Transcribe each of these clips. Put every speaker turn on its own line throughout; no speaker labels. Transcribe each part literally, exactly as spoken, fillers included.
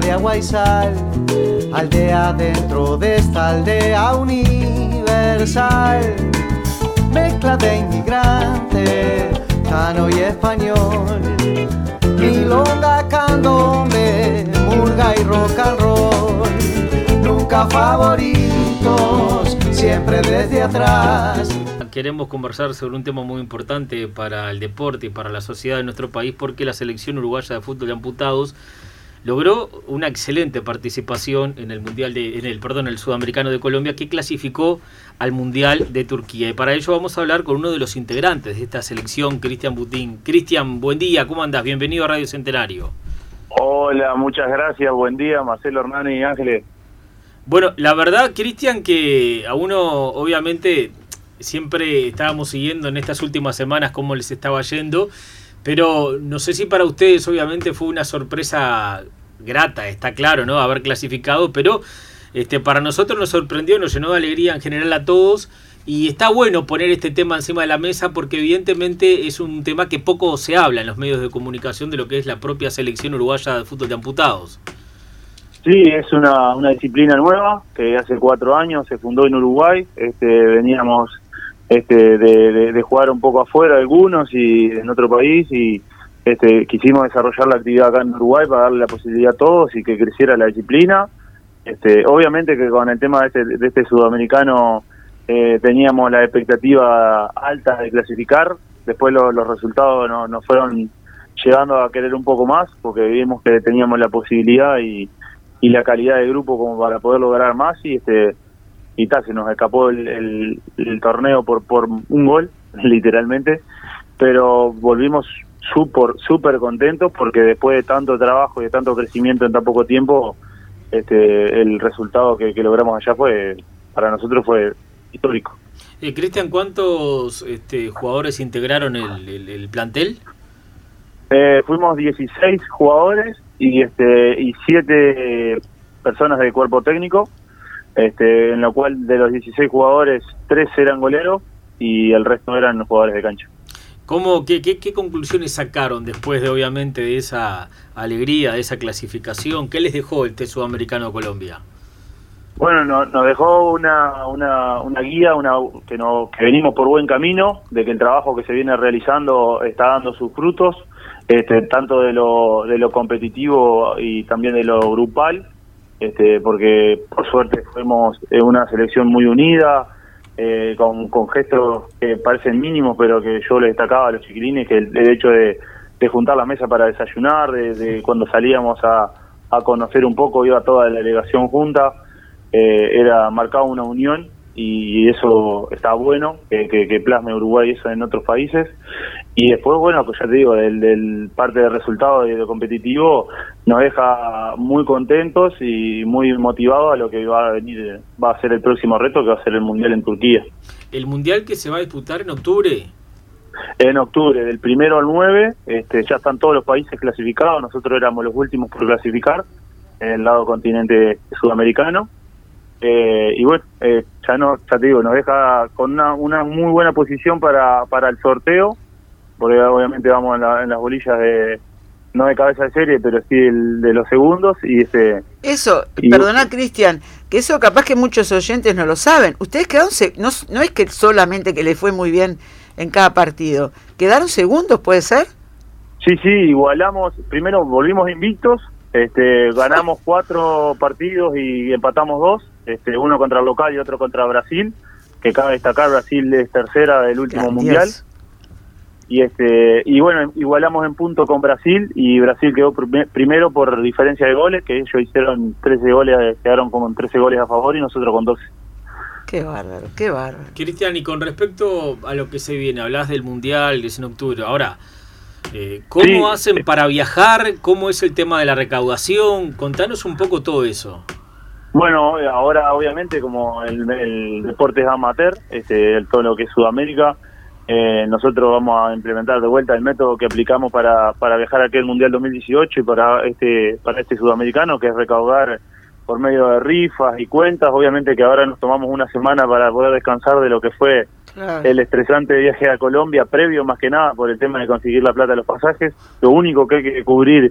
de agua y sal, aldea dentro de esta aldea universal, mezcla de inmigrante, cano y español, milonga, candombe, murga y rock and roll, nunca favoritos, siempre desde atrás.
Queremos conversar sobre un tema muy importante para el deporte y para la sociedad de nuestro país, porque la selección uruguaya de fútbol de amputados logró una excelente participación en el mundial de, en el perdón, el sudamericano de Colombia, que clasificó al mundial de Turquía. Y para ello vamos a hablar con uno de los integrantes de esta selección, Cristian Butín. Cristian, buen día, ¿cómo andás? Bienvenido a Radio Centenario.
Hola, muchas gracias, buen día, Marcelo, Hernán y Ángeles.
Bueno, la verdad, Cristian, que a uno obviamente siempre estábamos siguiendo en estas últimas semanas cómo les estaba yendo, pero no sé si para ustedes obviamente fue una sorpresa grata, está claro, ¿no? Haber clasificado, pero este, para nosotros nos sorprendió, nos llenó de alegría en general a todos, y está bueno poner este tema encima de la mesa porque evidentemente es un tema que poco se habla en los medios de comunicación de lo que es la propia selección uruguaya de fútbol de amputados.
Sí, es una, una disciplina nueva que hace cuatro años se fundó en Uruguay. Este, veníamos este, de, de, de jugar un poco afuera algunos y en otro país, y este, quisimos desarrollar la actividad acá en Uruguay para darle la posibilidad a todos y que creciera la disciplina. Este, obviamente que con el tema de este, de este sudamericano eh, teníamos la expectativa alta de clasificar. Después lo, los resultados no, nos fueron llegando a querer un poco más porque vimos que teníamos la posibilidad y y la calidad de grupo como para poder lograr más, y este y tal, se nos escapó el, el, el torneo por por un gol, literalmente, pero volvimos súper súper contentos porque después de tanto trabajo y de tanto crecimiento en tan poco tiempo, este el resultado que, que logramos allá fue, para nosotros fue histórico.
Eh, Cristian, ¿cuántos este, jugadores integraron el, el, el plantel?
Eh, fuimos dieciséis jugadores y este y siete personas del cuerpo técnico, este en lo cual de los dieciséis jugadores, tres eran goleros y el resto eran jugadores de cancha.
¿Cómo, qué, qué, qué conclusiones sacaron después de obviamente de esa alegría, de esa clasificación? ¿Qué les dejó el test sudamericano de Colombia?
Bueno, no, nos dejó una, una, una guía, una que, no, que venimos por buen camino, de que el trabajo que se viene realizando está dando sus frutos. Este, tanto de lo de lo competitivo y también de lo grupal, este, porque por suerte fuimos una selección muy unida, eh, con, con gestos que parecen mínimos, pero que yo les destacaba a los chiquilines, que el, el hecho de, de juntar la mesa para desayunar, de, de cuando salíamos a, a conocer un poco, iba toda la delegación junta, eh, era marcaba una unión, y eso está bueno, que, que, que plasme Uruguay eso en otros países. Y después, bueno, pues ya te digo, del, del parte del resultado y de lo competitivo nos deja muy contentos y muy motivados a lo que va a venir, va a ser el próximo reto, que va a ser el Mundial en Turquía.
¿El Mundial que se va a disputar en octubre?
En octubre, del primero al nueve, este, ya están todos los países clasificados, nosotros éramos los últimos por clasificar en el lado continente sudamericano. Eh, y bueno, eh, ya no, ya te digo, nos deja con una, una muy buena posición para, para el sorteo, porque obviamente vamos en, la, en las bolillas de, no de cabeza de serie, pero sí el, de los segundos, y este...
Eso,
y,
perdona Cristian, que eso capaz que muchos oyentes no lo saben. Ustedes quedaron, se, no, no es que solamente que les fue muy bien en cada partido, ¿quedaron segundos, puede ser?
Sí, sí, igualamos, primero volvimos invictos, este ganamos cuatro partidos y empatamos dos, este uno contra el local y otro contra Brasil, que cabe destacar, Brasil es tercera del último
Gran
mundial.
Dios.
Y este y bueno, igualamos en punto con Brasil, y Brasil quedó pr primero por diferencia de goles, que ellos hicieron trece goles, quedaron como en trece goles a favor y nosotros con doce.
Qué bárbaro, qué bárbaro.
Cristian, y con respecto a lo que se viene, hablás del mundial, que es en octubre, ahora, eh, ¿cómo
sí.
hacen para viajar? ¿Cómo es el tema de la recaudación? Contanos un poco todo eso.
Bueno, ahora obviamente como el, el deporte es amateur, este, el, todo lo que es Sudamérica, eh, nosotros vamos a implementar de vuelta el método que aplicamos para, para viajar a aquel Mundial dos mil dieciocho y para este, para este sudamericano, que es recaudar por medio de rifas y cuentas. Obviamente que ahora nos tomamos una semana para poder descansar de lo que fue claro. el estresante viaje a Colombia, previo más que nada por el tema de conseguir la plata de los pasajes. Lo único que hay que cubrir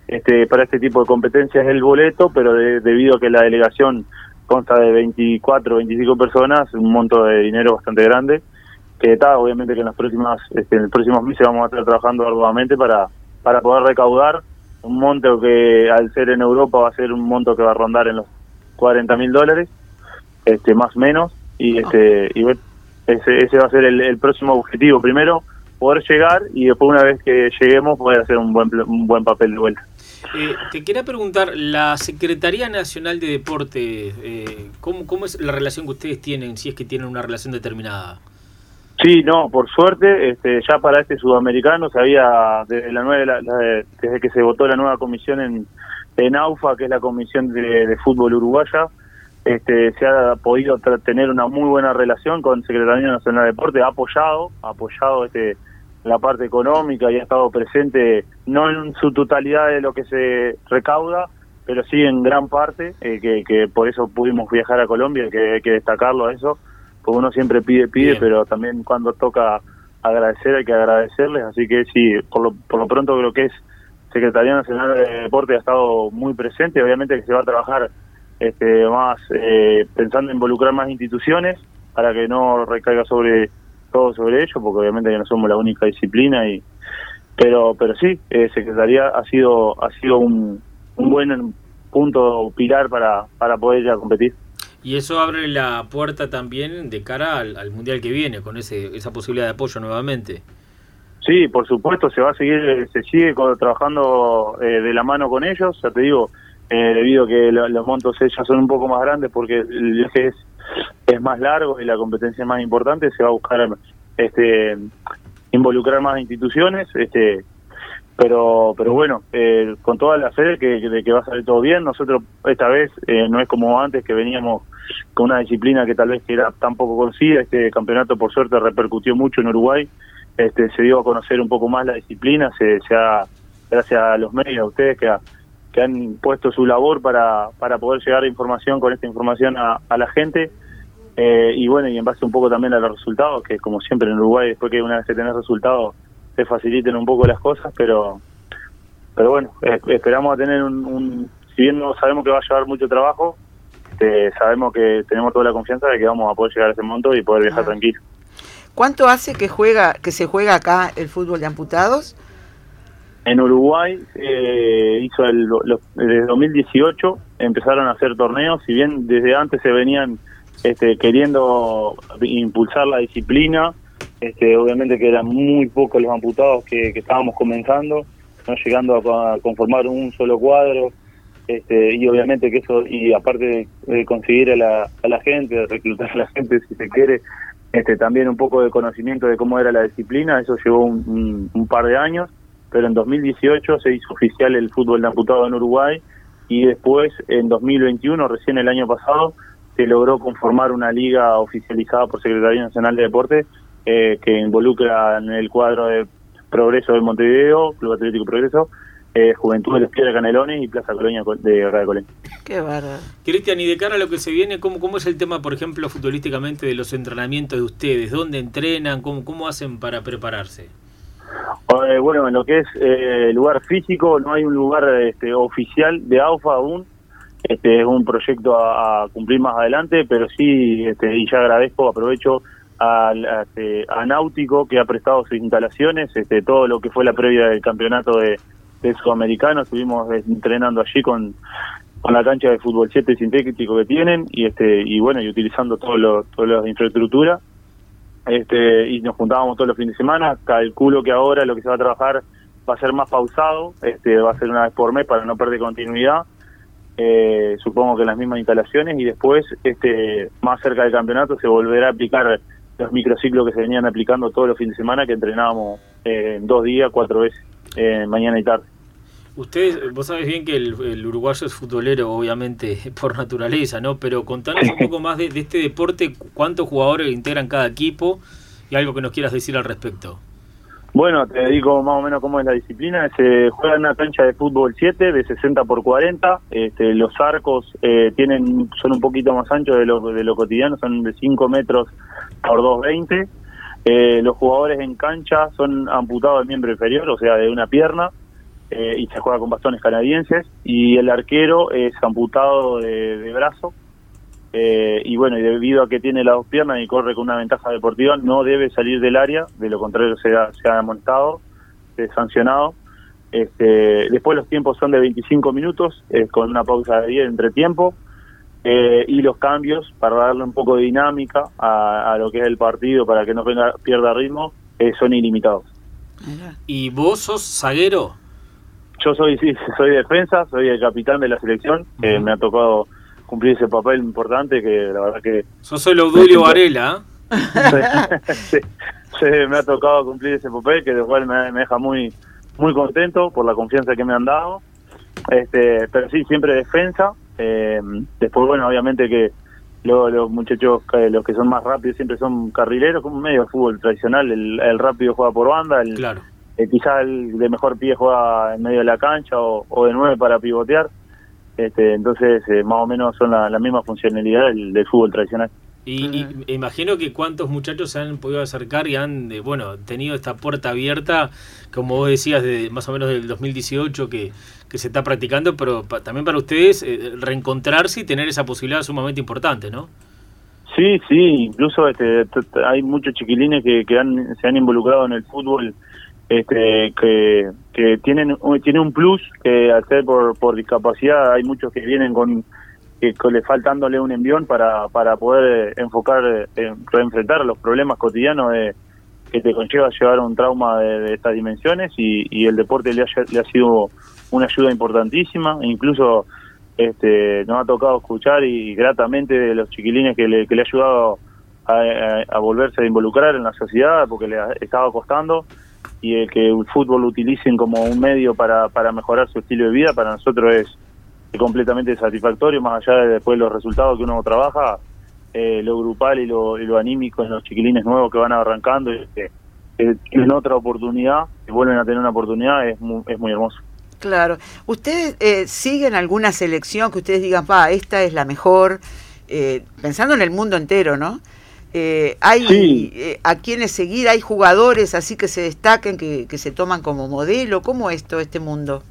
este, para este tipo de competencias el boleto, pero de, debido a que la delegación consta de veinticuatro, veinticinco personas, un monto de dinero bastante grande, que está, obviamente que en los próximos, este, en los próximos meses vamos a estar trabajando arduamente para, para poder recaudar un monto que al ser en Europa va a ser un monto que va a rondar en los cuarenta mil dólares, este, más o menos, y este, y bueno, ese, ese va a ser el, el próximo objetivo. Primero, poder llegar, y después, una vez que lleguemos, poder hacer un buen un buen papel de vuelta.
Eh, te quería preguntar, la Secretaría Nacional de Deporte, eh, ¿cómo, ¿cómo es la relación que ustedes tienen, si es que tienen una relación determinada?
Sí, no, por suerte, este, ya para este sudamericano se había, desde, la nueva, la, la, desde que se votó la nueva comisión en, en AUFA, que es la Comisión de, de Fútbol Uruguaya, este, se ha podido tener una muy buena relación con Secretaría Nacional de Deporte, ha apoyado, ha apoyado este, la parte económica y ha estado presente, no en su totalidad de lo que se recauda, pero sí en gran parte, eh, que, que por eso pudimos viajar a Colombia, que hay que destacarlo a eso, porque uno siempre pide, pide, Bien. Pero también cuando toca agradecer hay que agradecerles, así que sí, por lo, por lo pronto creo que es Secretaría Nacional de Deporte ha estado muy presente, obviamente que se va a trabajar este más eh, pensando en involucrar más instituciones para que no recaiga sobre todo sobre ellos, porque obviamente que no somos la única disciplina, y pero pero sí, eh, Secretaría ha sido ha sido un, un buen punto pilar para, para poder ir a competir.
Y eso abre la puerta también de cara al, al Mundial que viene, con ese esa posibilidad de apoyo nuevamente.
Sí, por supuesto, se va a seguir, se sigue trabajando eh, de la mano con ellos, ya te digo, eh, debido a que lo, los montos ellos son un poco más grandes porque el viaje es, es más largo y la competencia es más importante, se va a buscar este involucrar más instituciones, este pero pero bueno, eh, con toda la fe de que, de que va a salir todo bien. Nosotros esta vez eh, no es como antes, que veníamos con una disciplina que tal vez era tan poco conocida. Este campeonato por suerte repercutió mucho en Uruguay, este se dio a conocer un poco más la disciplina, se, se ha, gracias a los medios, a ustedes que, ha, que han puesto su labor para, para poder llegar a información con esta información a, a la gente, eh, y bueno, y en base un poco también a los resultados, que como siempre en Uruguay, después que una vez que tenés resultados se faciliten un poco las cosas, pero pero bueno, eh, esperamos a tener un, un, si bien no sabemos que va a llevar mucho trabajo, este, sabemos que tenemos toda la confianza de que vamos a poder llegar a ese monto y poder viajar ah. tranquilo.
¿Cuánto hace que juega que se juega acá el fútbol de amputados?
En Uruguay eh, hizo el, lo, desde dos mil dieciocho empezaron a hacer torneos, si bien desde antes se venían este, queriendo impulsar la disciplina. Este, obviamente que eran muy pocos los amputados que, que estábamos comenzando, no llegando a, a conformar un solo cuadro, este, y obviamente que eso, y aparte de, de conseguir a la, a la gente, de reclutar a la gente si se quiere, este, también un poco de conocimiento de cómo era la disciplina, eso llevó un, un, un par de años, pero en dos mil dieciocho se hizo oficial el fútbol de amputado en Uruguay, y después en dos mil veintiuno, recién el año pasado, se logró conformar una liga oficializada por Secretaría Nacional de Deporte, Eh, que involucra en el cuadro de Progreso de Montevideo, Club Atlético Progreso, eh, Juventud de los Piedras Canelones y Plaza Colonia de Acá de Colén.
Qué bárbaro.
Cristian, y de cara a lo que se viene, ¿cómo, cómo es el tema, por ejemplo, futbolísticamente de los entrenamientos de ustedes? ¿Dónde entrenan? ¿Cómo, cómo hacen para prepararse?
Eh, bueno, en lo que es eh, lugar físico, no hay un lugar este, oficial de AUFA aún. Este es un proyecto a, a cumplir más adelante, pero sí, este, y ya agradezco, aprovecho A, a, a Náutico, que ha prestado sus instalaciones, este, todo lo que fue la previa del campeonato de, de Sudamericano, estuvimos entrenando allí con, con la cancha de fútbol siete sintético que tienen, y este y bueno, y utilizando todo lo, toda la infraestructura, este y nos juntábamos todos los fines de semana. Calculo que ahora lo que se va a trabajar va a ser más pausado, este va a ser una vez por mes para no perder continuidad, eh, supongo que en las mismas instalaciones, y después este más cerca del campeonato se volverá a aplicar los microciclos que se venían aplicando todos los fines de semana, que entrenábamos eh, dos días, cuatro veces, eh, mañana y tarde.
Ustedes, vos sabés bien que el, el uruguayo es futbolero, obviamente, por naturaleza, ¿no? Pero contanos un poco más de, de este deporte, cuántos jugadores integran cada equipo y algo que nos quieras decir al respecto.
Bueno, te digo más o menos cómo es la disciplina. Se juega en una cancha de fútbol siete de sesenta por cuarenta. Este, los arcos eh, tienen son un poquito más anchos de lo, de lo cotidiano, son de cinco metros por dos veinte. Eh, los jugadores en cancha son amputados del miembro inferior, o sea, de una pierna. eh, y se juega con bastones canadienses, y el arquero es amputado de, de brazo, eh, y bueno, y debido a que tiene las dos piernas y corre con una ventaja deportiva, no debe salir del área, de lo contrario será, será amonestado, será sancionado. Este, después los tiempos son de veinticinco minutos, eh, con una pausa de diez entre tiempo, eh, y los cambios para darle un poco de dinámica a, a lo que es el partido, para que no venga, pierda ritmo, eh, son ilimitados.
¿Y vos sos zaguero?
Yo soy sí, soy defensa, soy el capitán de la selección, uh-huh. eh, me ha tocado cumplir ese papel importante que la verdad que...
Sos el Obdulio Varela,
¿eh? sí, sí, me ha tocado cumplir ese papel, que de cual me, me deja muy muy contento por la confianza que me han dado, este pero sí, siempre defensa. Eh, después, bueno, obviamente que lo, los muchachos, eh, los que son más rápidos, siempre son carrileros, como medio de fútbol tradicional, el, el rápido juega por banda, el,
claro.
eh, quizás el de mejor pie juega en medio de la cancha o, o de nueve para pivotear, este entonces eh, más o menos son la, la misma funcionalidad del, del fútbol tradicional.
Y, y imagino que cuántos muchachos se han podido acercar y han, eh, bueno, tenido esta puerta abierta, como vos decías, de más o menos del dos mil dieciocho que, que se está practicando, pero pa, también para ustedes eh, reencontrarse y tener esa posibilidad sumamente importante, ¿no?
Sí, sí, incluso este, t- t- hay muchos chiquilines que, que han, se han involucrado en el fútbol, este, que, que tienen, tienen un plus, que al ser por, por discapacidad hay muchos que vienen con... que le faltándole un envión para para poder eh, enfocar, eh, reenfrentar los problemas cotidianos de, que te conlleva llevar un trauma de, de estas dimensiones, y, y el deporte le ha, le ha sido una ayuda importantísima. Incluso este nos ha tocado escuchar y gratamente de los chiquilines que le, que le ha ayudado a, a, a volverse a involucrar en la sociedad, porque le ha, estaba costando, y el que el fútbol lo utilicen como un medio para, para mejorar su estilo de vida, para nosotros es completamente satisfactorio, más allá de después los resultados que uno trabaja, eh, lo grupal y lo, y lo anímico en los chiquilines nuevos que van arrancando y que, que tienen otra oportunidad, que vuelven a tener una oportunidad, es muy, es muy hermoso.
Claro. ¿Ustedes eh, siguen alguna selección que ustedes digan, pa, esta es la mejor, eh, pensando en el mundo entero, ¿no? Eh, ¿Hay
sí.
eh, a quienes seguir? ¿Hay jugadores así que se destaquen, que, que se toman como modelo? ¿Cómo es todo este mundo?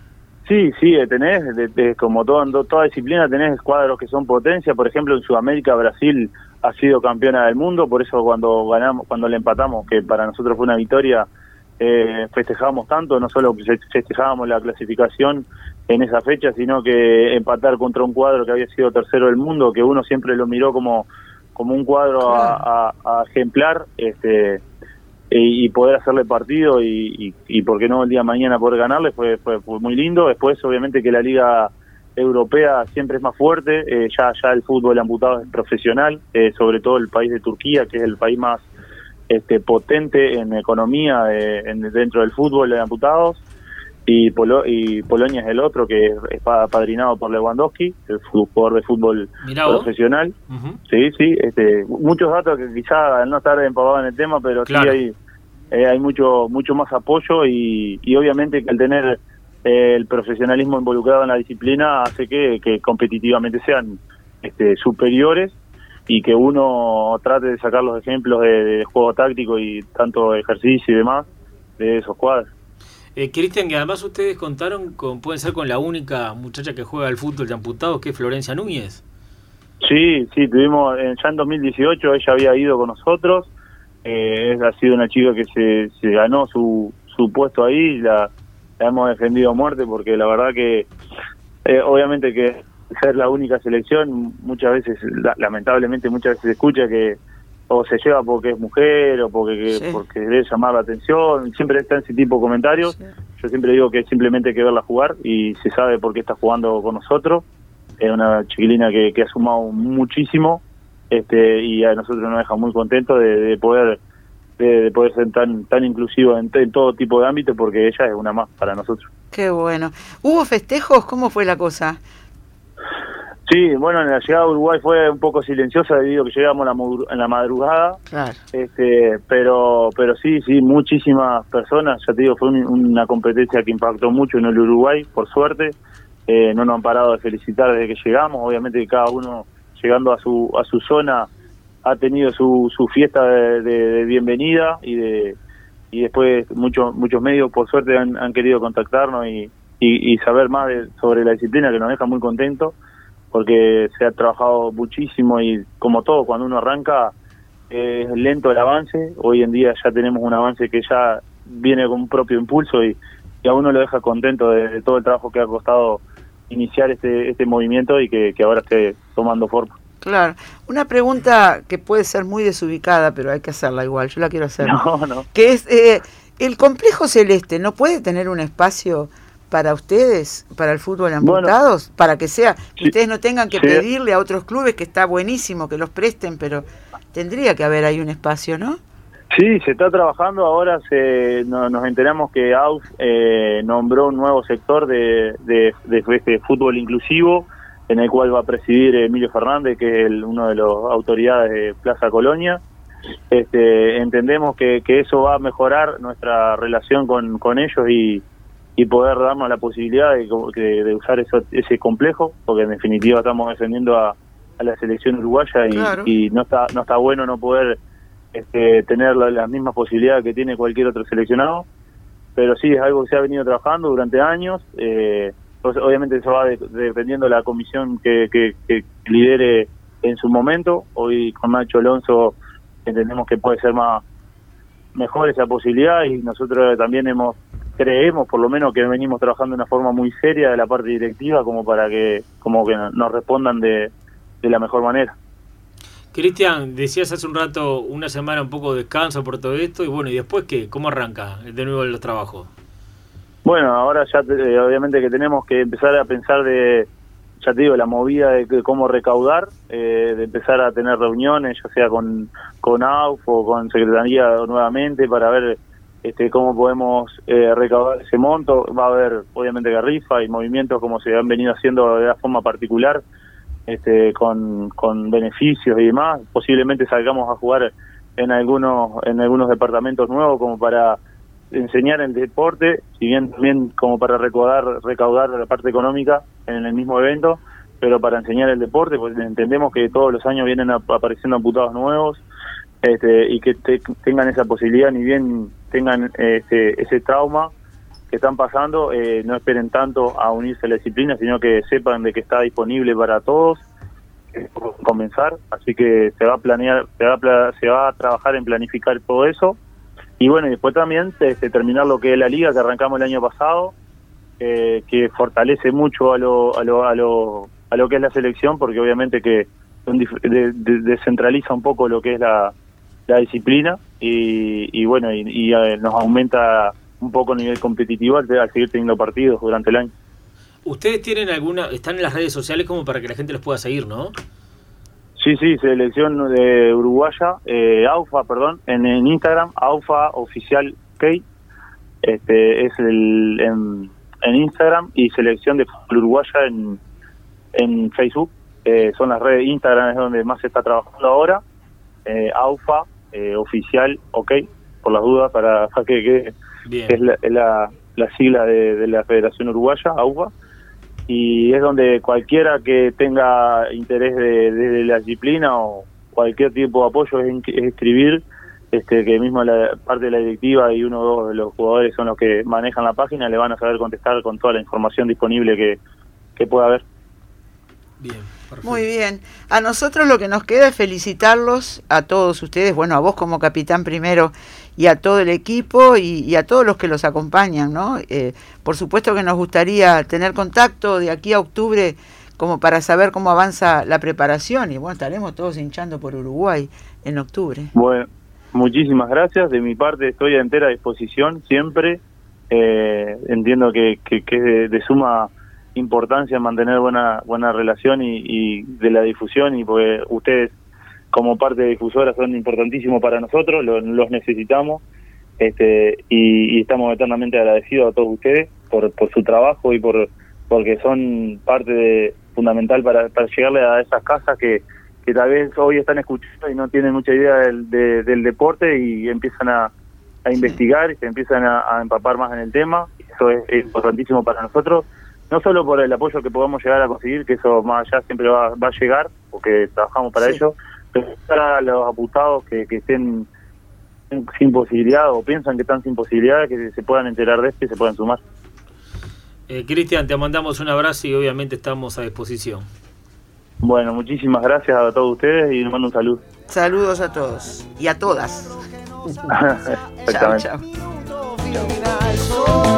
Sí, sí, tenés, de, de, como todo, en toda disciplina, tenés cuadros que son potencia. Por ejemplo, en Sudamérica, Brasil ha sido campeona del mundo, por eso cuando ganamos, cuando le empatamos, que para nosotros fue una victoria, eh, festejábamos tanto, no solo festejábamos la clasificación en esa fecha, sino que empatar contra un cuadro que había sido tercero del mundo, que uno siempre lo miró como, como un cuadro a, a, a ejemplar, este y poder hacerle partido y, y, y por qué no el día de mañana poder ganarle fue, fue, fue muy lindo. Después obviamente que la liga europea siempre es más fuerte, eh, ya ya el fútbol amputado es profesional, eh, sobre todo el país de Turquía, que es el país más este potente en economía eh, en, dentro del fútbol de amputados, y, Polo, y Polonia es el otro, que es, es apadrinado por Lewandowski, el jugador de fútbol profesional. Uh-huh. Sí, sí, este, muchos datos que quizá no estar empapado en el tema, pero claro. sí hay eh, hay mucho mucho más apoyo, y, y obviamente que al tener eh, el profesionalismo involucrado en la disciplina hace que, que competitivamente sean este, superiores, y que uno trate de sacar los ejemplos de, de juego táctico y tanto ejercicio y demás de esos cuadros.
Eh, Cristian, que además ustedes contaron con, pueden ser con la única muchacha que juega al fútbol de amputados, que es Florencia Núñez.
Sí, sí, tuvimos, eh, ya en dos mil dieciocho ella había ido con nosotros, eh, ha sido una chica que se, se ganó su, su puesto ahí, la, la hemos defendido a muerte, porque la verdad que, eh, obviamente que ser la única selección, muchas veces, la, lamentablemente muchas veces se escucha que o se lleva porque es mujer o porque que,
sí.
porque debe llamar la atención, siempre está ese tipo de comentarios. Sí. Yo siempre digo que simplemente hay que verla jugar y se sabe por qué está jugando con nosotros. Es una chiquilina que, que ha sumado muchísimo, este y a nosotros nos deja muy contentos de, de poder de, de poder ser tan tan inclusivo en, en todo tipo de ámbitos, porque ella es una más para nosotros.
Qué bueno. ¿Hubo festejos? ¿Cómo fue la cosa?
Sí, bueno, la llegada a Uruguay fue un poco silenciosa debido a que llegamos en la madrugada,
claro.
este, pero pero sí, sí, muchísimas personas, ya te digo, fue un, una competencia que impactó mucho en el Uruguay, por suerte, eh, no nos han parado de felicitar desde que llegamos, obviamente que cada uno llegando a su a su zona ha tenido su, su fiesta de, de, de bienvenida y de y después muchos muchos medios por suerte han, han querido contactarnos y, y, y saber más de, sobre la disciplina, que nos deja muy contentos, porque se ha trabajado muchísimo y como todo, cuando uno arranca eh, es lento el avance. Hoy en día ya tenemos un avance que ya viene con un propio impulso y, y a uno lo deja contento de, de todo el trabajo que ha costado iniciar este este movimiento y que, que ahora esté tomando forma.
Claro. Una pregunta que puede ser muy desubicada, pero hay que hacerla igual, yo la quiero hacer.
No, no.
Que es, eh, ¿el complejo celeste no puede tener un espacio para ustedes, para el fútbol amputados? Bueno, para que sea, que sí, ustedes no tengan que sí. pedirle a otros clubes, que está buenísimo que los presten, pero tendría que haber ahí un espacio, ¿no?
Sí, se está trabajando. Ahora se no, nos enteramos que A U F eh, nombró un nuevo sector de, de, de, de este fútbol inclusivo, en el cual va a presidir Emilio Fernández, que es el, uno de las autoridades de Plaza Colonia. Este, entendemos que, que eso va a mejorar nuestra relación con, con ellos y, y poder darnos la posibilidad de, de, de usar eso, ese complejo, porque en definitiva estamos defendiendo a, a la selección uruguaya y, claro. y no está no está bueno no poder este, tener la, las mismas posibilidades que tiene cualquier otro seleccionado, pero sí es algo que se ha venido trabajando durante años. Eh, pues obviamente eso va de, de, dependiendo de la comisión que, que, que lidere en su momento. Hoy con Nacho Alonso entendemos que puede ser más mejor esa posibilidad, y nosotros también hemos creemos por lo menos que venimos trabajando de una forma muy seria de la parte directiva como para que como que nos respondan de, de la mejor manera.
Cristian, decías hace un rato una semana un poco de descanso por todo esto, y bueno, ¿y después qué? ¿Cómo arranca de nuevo los trabajos?
Bueno, ahora ya te, obviamente que tenemos que empezar a pensar de, ya te digo, la movida de, de cómo recaudar, eh, de empezar a tener reuniones, ya sea con, con A U F o con Secretaría nuevamente, para ver este cómo podemos eh, recaudar ese monto. Va a haber obviamente que rifa y movimientos como se han venido haciendo de una forma particular, este con, con beneficios y demás. Posiblemente salgamos a jugar en algunos en algunos departamentos nuevos como para enseñar el deporte, si bien también como para recaudar recaudar la parte económica en el mismo evento, pero para enseñar el deporte, pues entendemos que todos los años vienen a, apareciendo amputados nuevos, este, y que te, tengan esa posibilidad, ni bien tengan este, ese trauma que están pasando, eh, no esperen tanto a unirse a la disciplina, sino que sepan de que está disponible para todos, eh, comenzar. Así que se va a planear, se va a, se va a trabajar en planificar todo eso. Y bueno, y después también este, terminar lo que es la liga que arrancamos el año pasado, eh, que fortalece mucho a lo, a lo a lo a lo que es la selección, porque obviamente que de, de, descentraliza un poco lo que es la, la disciplina y, y bueno, y, y eh, nos aumenta un poco el nivel competitivo al, al seguir teniendo partidos durante el año.
Ustedes tienen alguna, están en las redes sociales como para que la gente los pueda seguir, ¿no?
Sí, sí, selección de uruguaya, eh, AUFA, perdón, en, en Instagram, AUFA Oficial K, este es el en, en Instagram, y selección de fútbol uruguaya en, en Facebook. Eh, son las redes. Instagram es donde más se está trabajando ahora, eh, AUFA eh, Oficial OK, por las dudas, para, para que quede, que es la, es la, la sigla de, de la Federación Uruguaya, AUFA. Y es donde cualquiera que tenga interés de, de la disciplina o cualquier tipo de apoyo es, es escribir, este, que mismo la parte de la directiva y uno o dos de los jugadores son los que manejan la página, le van a saber contestar con toda la información disponible que, que pueda haber.
Bien, perfecto.
Muy bien. A nosotros lo que nos queda es felicitarlos a todos ustedes, bueno, a vos como capitán primero, y a todo el equipo y, y a todos los que los acompañan, ¿no? Eh, por supuesto que nos gustaría tener contacto de aquí a octubre como para saber cómo avanza la preparación, y bueno, estaremos todos hinchando por Uruguay en octubre.
Bueno, muchísimas gracias. De mi parte estoy a entera disposición siempre. Eh, entiendo que, que, que es de, de suma importancia mantener buena buena relación y, y de la difusión, y porque ustedes como parte de difusora son importantísimos para nosotros, lo, los necesitamos, este y, y estamos eternamente agradecidos a todos ustedes por, por su trabajo y por porque son parte de, fundamental para, para llegarle a esas casas que, que tal vez hoy están escuchando y no tienen mucha idea del, de, del deporte, y empiezan a, a investigar y se empiezan a, a empapar más en el tema. Eso es, es importantísimo para nosotros, no solo por el apoyo que podamos llegar a conseguir, que eso más allá siempre va, va a llegar, porque trabajamos para sí. ello, pero para los apuntados que, que estén sin posibilidad o piensan que están sin posibilidad, que se puedan enterar de esto y se puedan sumar.
Eh, Cristian, te mandamos un abrazo y obviamente estamos a disposición.
Bueno, muchísimas gracias a todos ustedes y les mando un saludo.
Saludos a todos y a todas.
Exactamente.
Chao, chao.